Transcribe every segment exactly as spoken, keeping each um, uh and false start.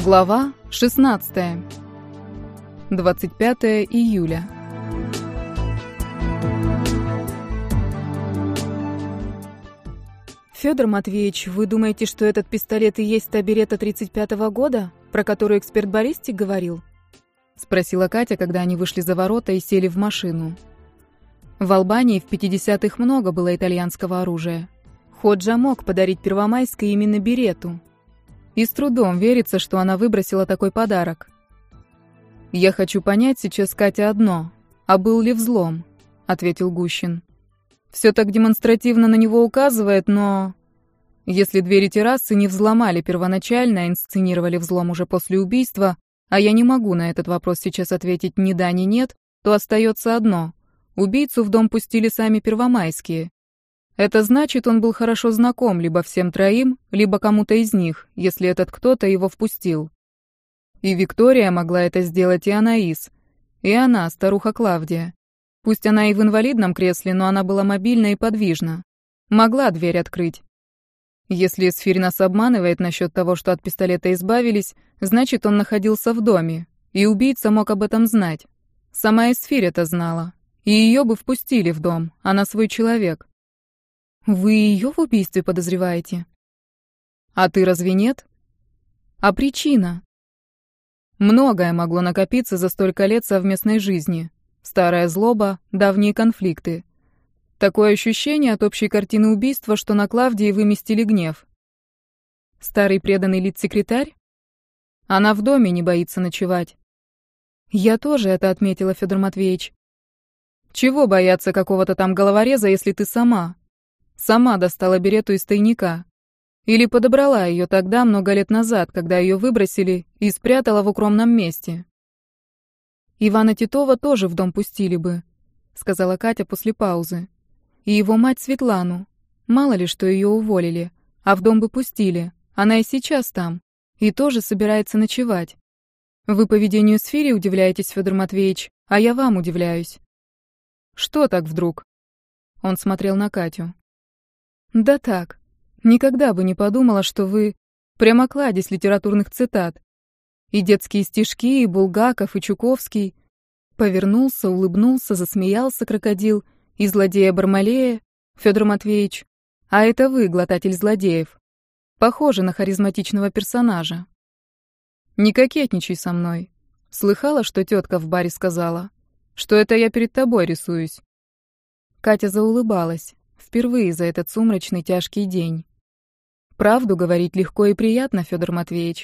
Глава шестнадцатая. двадцать пятое июля. Федор Матвеевич, вы думаете, что этот пистолет и есть та берета тридцать пятого года, про которую эксперт баллистик говорил? Спросила Катя, когда они вышли за ворота и сели в машину. В Албании в пятидесятых много было итальянского оружия. Ходжа мог подарить Первомайской именно берету. И с трудом верится, что она выбросила такой подарок. «Я хочу понять сейчас, Катя, одно. А был ли взлом?» — ответил Гущин. «Все так демонстративно на него указывает, но... Если двери террасы не взломали первоначально, а инсценировали взлом уже после убийства, а я не могу на этот вопрос сейчас ответить ни да, ни нет, то остается одно. Убийцу в дом пустили сами Первомайские. Это значит, он был хорошо знаком либо всем троим, либо кому-то из них, если этот кто-то его впустил. И Виктория могла это сделать, и Анаис. И она, старуха Клавдия. Пусть она и в инвалидном кресле, но она была мобильна и подвижна. Могла дверь открыть. Если Эсфирь нас обманывает насчет того, что от пистолета избавились, значит, он находился в доме, и убийца мог об этом знать. Сама Эсфирь это знала. И ее бы впустили в дом, она свой человек. Вы ее в убийстве подозреваете? А ты разве нет? А причина? Многое могло накопиться за столько лет совместной жизни. Старая злоба, давние конфликты. Такое ощущение от общей картины убийства, что на Клавдии выместили гнев. Старый преданный литсекретарь? Она в доме не боится ночевать. Я тоже это отметила, Федор Матвеевич. Чего бояться какого-то там головореза, если ты сама? Сама достала берету из тайника. Или подобрала ее тогда, много лет назад, когда ее выбросили, и спрятала в укромном месте. Ивана Титова тоже в дом пустили бы, сказала Катя после паузы. И его мать Светлану. Мало ли, что ее уволили, а в дом бы пустили. Она и сейчас там. И тоже собирается ночевать. Вы поведению Сфири удивляетесь, Федор Матвеевич, а я вам удивляюсь. Что так вдруг? Он смотрел на Катю. Да так. Никогда бы не подумала, что вы... Прямо кладезь литературных цитат. И детские стишки, и Булгаков, и Чуковский. Повернулся, улыбнулся, засмеялся крокодил. И злодея Бармалея, Федор Матвеевич. А это вы, глотатель злодеев. Похоже на харизматичного персонажа. Не кокетничай со мной. Слыхала, что тетка в баре сказала? Что это я перед тобой рисуюсь. Катя заулыбалась. Впервые за этот сумрачный тяжкий день. Правду говорить легко и приятно, Федор Матвеевич.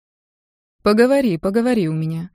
Поговори, поговори у меня.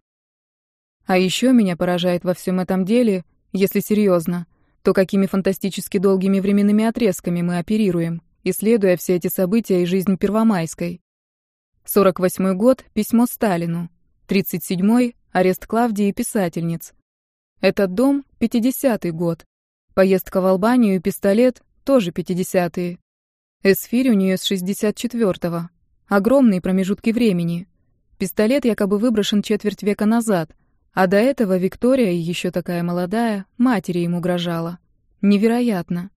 А еще меня поражает во всем этом деле, если серьезно, то какими фантастически долгими временными отрезками мы оперируем, исследуя все эти события и жизнь Первомайской. сорок восьмой год — письмо Сталину. тридцать седьмой — арест Клавдии и писательниц. Этот дом — пятидесятый год. Поездка в Албанию и пистолет — тоже пятидесятые. Эсфирь у нее с шестьдесят четвёртого. Огромные промежутки времени. Пистолет якобы выброшен четверть века назад, а до этого Виктория, еще такая молодая, матери ему угрожала. Невероятно.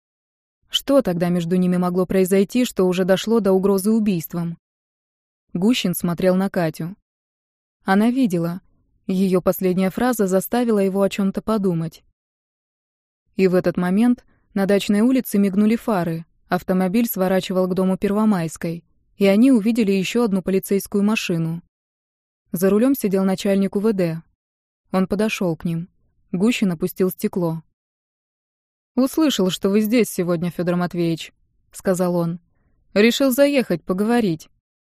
Что тогда между ними могло произойти, что уже дошло до угрозы убийством? Гущин смотрел на Катю. Она видела. Ее последняя фраза заставила его о чем-то подумать. И в этот момент на дачной улице мигнули фары. Автомобиль сворачивал к дому Первомайской, и они увидели еще одну полицейскую машину. За рулем сидел начальник УВД. Он подошел к ним. Гущин опустил стекло. «Услышал, что вы здесь сегодня, Федор Матвеевич», — сказал он. «Решил заехать, поговорить».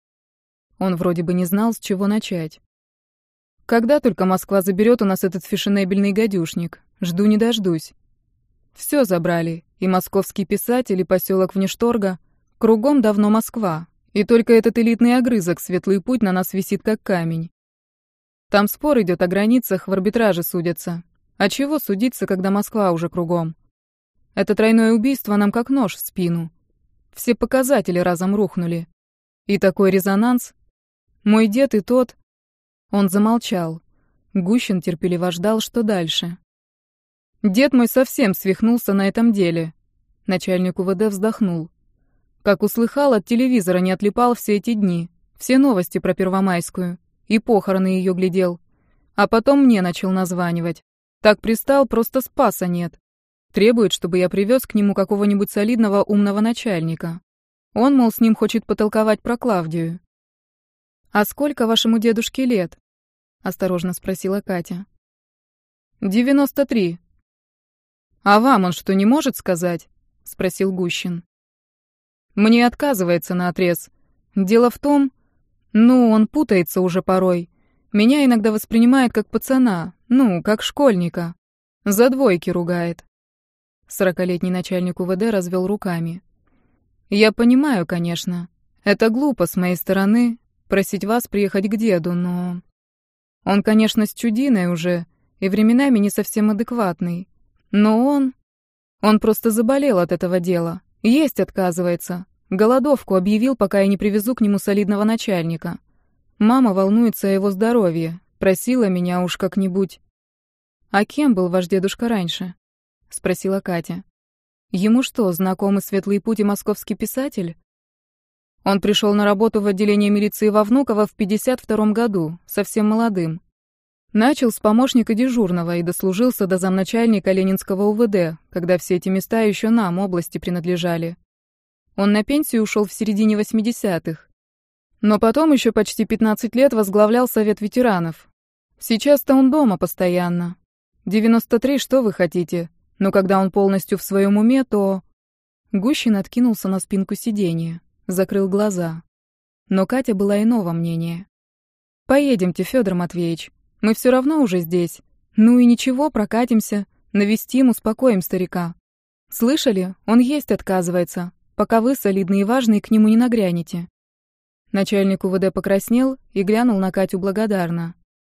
Он вроде бы не знал, с чего начать. «Когда только Москва заберет у нас этот фешенебельный гадюшник? Жду не дождусь. Все забрали, и московский писатель, и поселок Внешторга. Кругом давно Москва, и только этот элитный огрызок, светлый путь, на нас висит как камень. Там спор идет о границах, в арбитраже судятся. А чего судиться, когда Москва уже кругом? Это тройное убийство нам как нож в спину. Все показатели разом рухнули. И такой резонанс. Мой дед и тот...» Он замолчал. Гущин терпеливо ждал, что дальше. «Дед мой совсем свихнулся на этом деле». Начальник УВД вздохнул. Как услыхал, от телевизора не отлипал все эти дни. Все новости про Первомайскую. И похороны ее глядел. А потом мне начал названивать. Так пристал, просто спаса нет. Требует, чтобы я привез к нему какого-нибудь солидного умного начальника. Он, мол, с ним хочет потолковать про Клавдию. «А сколько вашему дедушке лет?» — осторожно спросила Катя. «девяносто три». «А вам он что, не может сказать?» — спросил Гущин. «Мне отказывается наотрез. Дело в том, ну, он путается уже порой. Меня иногда воспринимает как пацана, ну, как школьника. За двойки ругает». Сорокалетний начальник УВД развел руками. «Я понимаю, конечно. Это глупо с моей стороны просить вас приехать к деду, но... Он, конечно, с чудиной уже и временами не совсем адекватный. Но он... Он просто заболел от этого дела. Есть отказывается. Голодовку объявил, пока я не привезу к нему солидного начальника. Мама волнуется о его здоровье. Просила меня уж как-нибудь...» «А кем был ваш дедушка раньше?» — спросила Катя. «Ему что, знакомы Светлый путь и московский писатель?» Он пришел на работу в отделение милиции во Внуково в пятьдесят втором году, совсем молодым. Начал с помощника дежурного и дослужился до замначальника Ленинского УВД, когда все эти места еще нам, области, принадлежали. Он на пенсию ушел в середине восьмидесятых. Но потом еще почти пятнадцать лет возглавлял Совет ветеранов. Сейчас-то он дома постоянно. девяносто три, что вы хотите? Но когда он полностью в своем уме, то... Гущин откинулся на спинку сиденья, закрыл глаза. Но Катя была иного мнения. «Поедемте, Федор Матвеевич. Мы все равно уже здесь. Ну и ничего, прокатимся, навестим, успокоим старика. Слышали? Он есть отказывается, пока вы, солидный и важный, к нему не нагрянете». Начальник УВД покраснел и глянул на Катю благодарно.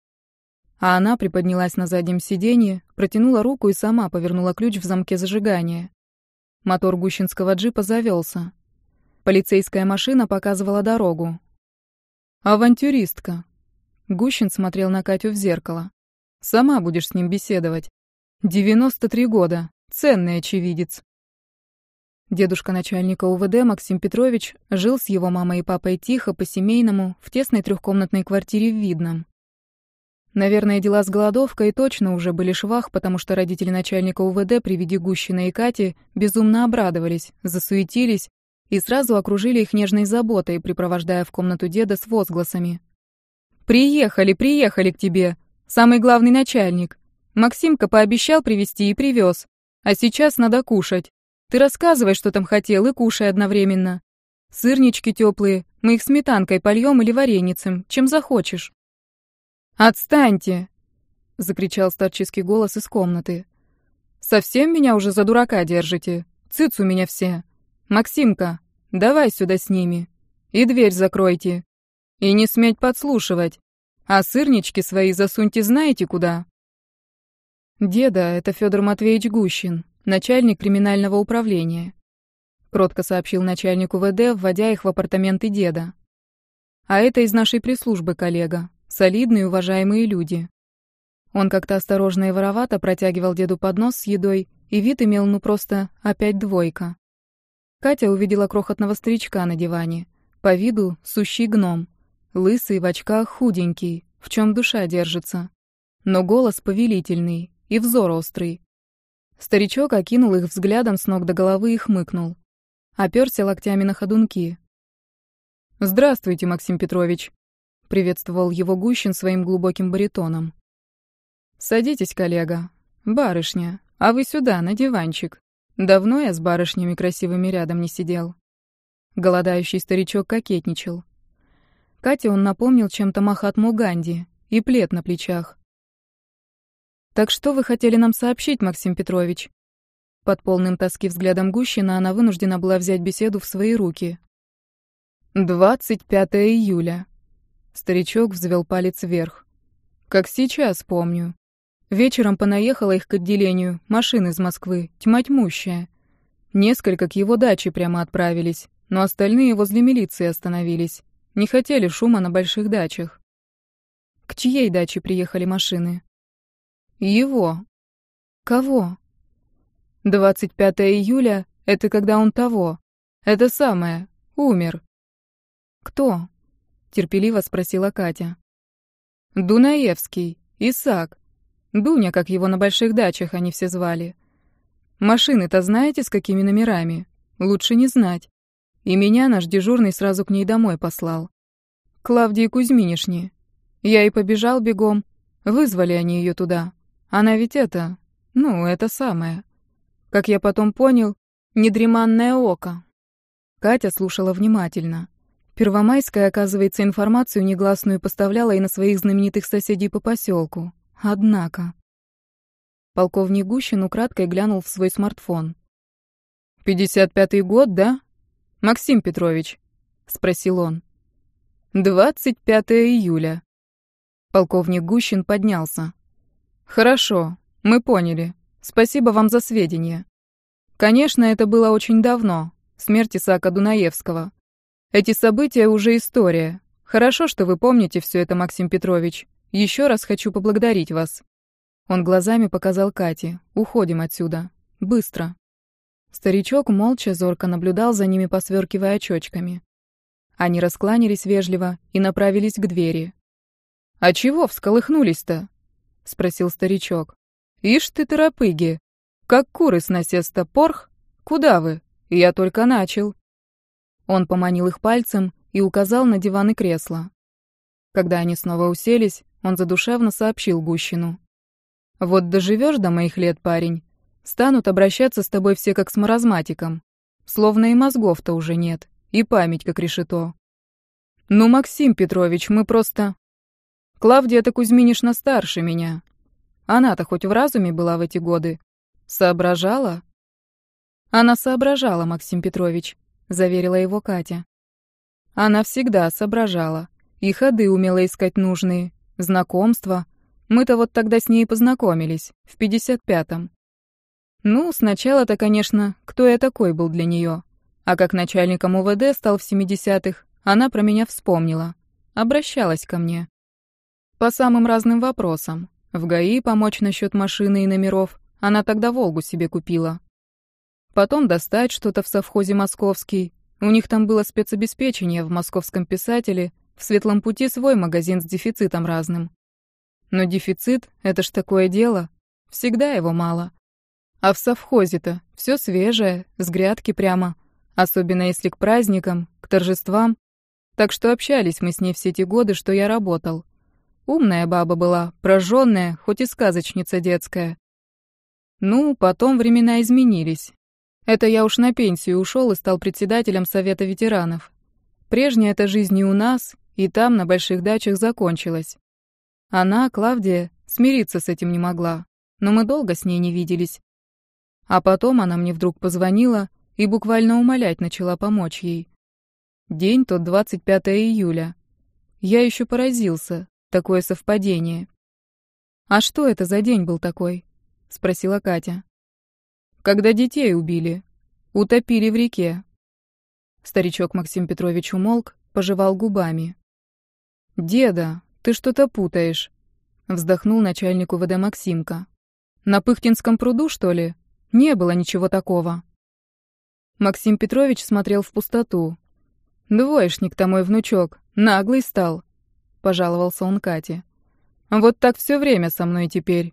А она приподнялась на заднем сиденье, протянула руку и сама повернула ключ в замке зажигания. Мотор гущинского джипа завелся. Полицейская машина показывала дорогу. «Авантюристка». Гущин смотрел на Катю в зеркало. «Сама будешь с ним беседовать. девяносто три года. Ценный очевидец». Дедушка начальника УВД Максим Петрович жил с его мамой и папой тихо, по-семейному, в тесной трехкомнатной квартире в Видном. Наверное, дела с голодовкой точно уже были швах, потому что родители начальника УВД при виде Гущина и Кати безумно обрадовались, засуетились и сразу окружили их нежной заботой, припровождая в комнату деда с возгласами. «Приехали, приехали к тебе! Самый главный начальник! Максимка пообещал привезти и привез. А сейчас надо кушать. Ты рассказывай, что там хотел, и кушай одновременно. Сырнички теплые, мы их сметанкой польем или вареницем, чем захочешь». «Отстаньте!» — закричал старческий голос из комнаты. «Совсем меня уже за дурака держите? Цыц у меня все. Максимка, давай сюда с ними. И дверь закройте. И не сметь подслушивать. А сырнички свои засуньте знаете куда?» «Деда, это Федор Матвеевич Гущин, начальник криминального управления», — кротко сообщил начальник УВД, вводя их в апартаменты деда. «А это из нашей пресс-службы коллега. Солидные, уважаемые люди». Он как-то осторожно и воровато протягивал деду поднос с едой, и вид имел ну просто опять двойка. Катя увидела крохотного старичка на диване. По виду сущий гном. Лысый, в очках, худенький, в чем душа держится. Но голос повелительный и взор острый. Старичок окинул их взглядом с ног до головы и хмыкнул. Оперся локтями на ходунки. «Здравствуйте, Максим Петрович», — приветствовал его Гущин своим глубоким баритоном. «Садитесь, коллега. Барышня, а вы сюда, на диванчик. Давно я с барышнями красивыми рядом не сидел». Голодающий старичок кокетничал. Кате он напомнил чем-то Махатму Ганди и плед на плечах. «Так что вы хотели нам сообщить, Максим Петрович?» Под полным тоски взглядом Гущина она вынуждена была взять беседу в свои руки. «двадцать пятое июля». Старичок взвел палец вверх. «Как сейчас помню. Вечером понаехала их к отделению, машин из Москвы, тьма тьмущая. Несколько к его даче прямо отправились, но остальные возле милиции остановились. Не хотели шума на больших дачах». «К чьей даче приехали машины?» «Его». «Кого?» «двадцать пятое июля — это когда он того. Это самое, умер». «Кто?» — терпеливо спросила Катя. «Дунаевский, Исаак. Дуня, как его на больших дачах они все звали. Машины-то знаете, с какими номерами? Лучше не знать. И меня наш дежурный сразу к ней домой послал. Клавдии Кузьминишне. Я и побежал бегом. Вызвали они ее туда. Она ведь это... Ну, это самое. Как я потом понял, недреманное око». Катя слушала внимательно. Первомайская, оказывается, информацию негласную поставляла и на своих знаменитых соседей по поселку. Однако... Полковник Гущин украдкой глянул в свой смартфон. «Пятьдесят пятый год, да, Максим Петрович?» — спросил он. «Двадцать пятое июля». Полковник Гущин поднялся. «Хорошо, мы поняли. Спасибо вам за сведения. Конечно, это было очень давно, смерть Исаака Дунаевского. Эти события уже история. Хорошо, что вы помните все это, Максим Петрович. Еще раз хочу поблагодарить вас». Он глазами показал Кате. «Уходим отсюда. Быстро». Старичок молча зорко наблюдал за ними, посверкивая очочками. Они раскланялись вежливо и направились к двери. «А чего всколыхнулись-то?» — спросил старичок. «Ишь ты, торопыги! Как куры с насеста, порх? Куда вы? Я только начал». Он поманил их пальцем и указал на диван и кресло. Когда они снова уселись, он задушевно сообщил Гущину. «Вот доживешь до моих лет, парень, станут обращаться с тобой все как с маразматиком. Словно и мозгов-то уже нет, и память как решето. Ну, Максим Петрович, мы просто... Клавдия-то Кузьминишна старше меня. Она-то хоть в разуме была в эти годы. Соображала?» «Она соображала, Максим Петрович», — заверила его Катя. «Она всегда соображала. И ходы умела искать нужные, знакомства. Мы-то вот тогда с ней познакомились, в пятьдесят пятом. Ну, сначала-то, конечно, кто я такой был для нее. А как начальником УВД стал в семидесятых, она про меня вспомнила. Обращалась ко мне. По самым разным вопросам. В ГАИ помочь насчет машины и номеров. Она тогда «Волгу» себе купила. Потом достать что-то в совхозе «Московский». У них там было спецобеспечение в «Московском писателе», в «Светлом пути» свой магазин с дефицитом разным. Но дефицит — это ж такое дело. Всегда его мало. А в совхозе-то все свежее, с грядки прямо. Особенно если к праздникам, к торжествам. Так что общались мы с ней все те годы, что я работал. Умная баба была, прожжённая, хоть и сказочница детская. Ну, потом времена изменились. Это я уж на пенсию ушел и стал председателем Совета ветеранов. Прежняя эта жизнь и у нас, и там, на больших дачах, закончилась. Она, Клавдия, смириться с этим не могла, но мы долго с ней не виделись. А потом она мне вдруг позвонила и буквально умолять начала помочь ей. День тот двадцать пятое июля. Я еще поразился, такое совпадение. «А что это за день был такой?» — спросила Катя. «Когда детей убили. Утопили в реке». Старичок Максим Петрович умолк, пожевал губами. «Деда, ты что-то путаешь», — вздохнул начальник УВД Максимка. «На Пыхтинском пруду, что ли? Не было ничего такого». Максим Петрович смотрел в пустоту. «Двоечник-то мой внучок, наглый стал», — пожаловался он Кате. «Вот так все время со мной теперь.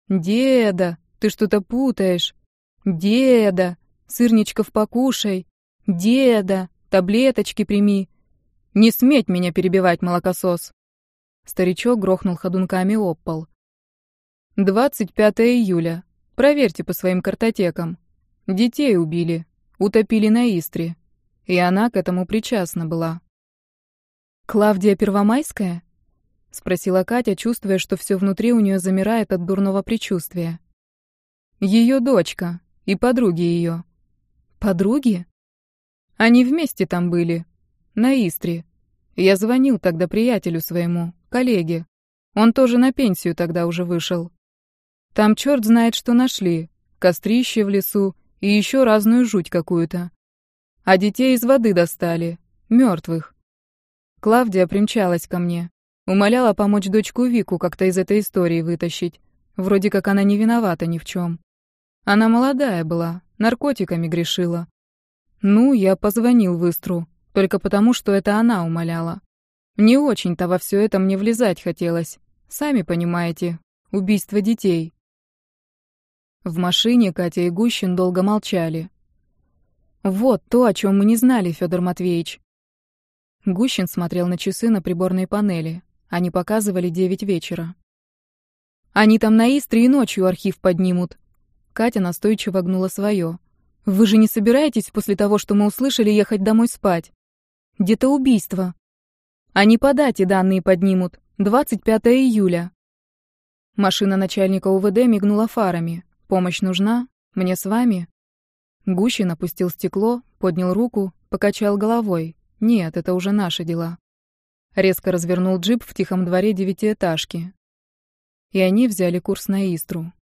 Деда, ты что-то путаешь. Деда, сырничков покушай. Деда, таблеточки прими. Не сметь меня перебивать, молокосос». Старичок грохнул ходунками об пол. «двадцать пятое июля. Проверьте по своим картотекам. Детей убили, утопили на Истре. И она к этому причастна была». «Клавдия Первомайская?» — спросила Катя, чувствуя, что все внутри у нее замирает от дурного предчувствия. «Ее дочка и подруги ее». «Подруги?» «Они вместе там были, на Истре. Я звонил тогда приятелю своему, коллеге. Он тоже на пенсию тогда уже вышел. Там черт знает, что нашли. Кострище в лесу и еще разную жуть какую-то. А детей из воды достали, мертвых. Клавдия примчалась ко мне. Умоляла помочь дочку Вику как-то из этой истории вытащить. Вроде как она не виновата ни в чем. Она молодая была, наркотиками грешила. Ну, я позвонил в Истру, только потому, что это она умоляла. Не очень-то во все это мне влезать хотелось. Сами понимаете, убийство детей. В машине Катя и Гущин долго молчали. Вот то, о чем мы не знали, Федор Матвеевич. Гущин смотрел на часы на приборной панели. Они показывали девять вечера. Они там на Истре и ночью архив поднимут. Катя настойчиво гнула свое. Вы же не собираетесь после того, что мы услышали, ехать домой спать? Где-то убийство. Они по дате данные поднимут. двадцать пятое июля. Машина начальника УВД мигнула фарами. Помощь нужна? Мне с вами? Гущин опустил стекло, поднял руку, покачал головой. Нет, это уже наши дела. Резко развернул джип в тихом дворе девятиэтажки. И они взяли курс на Истру.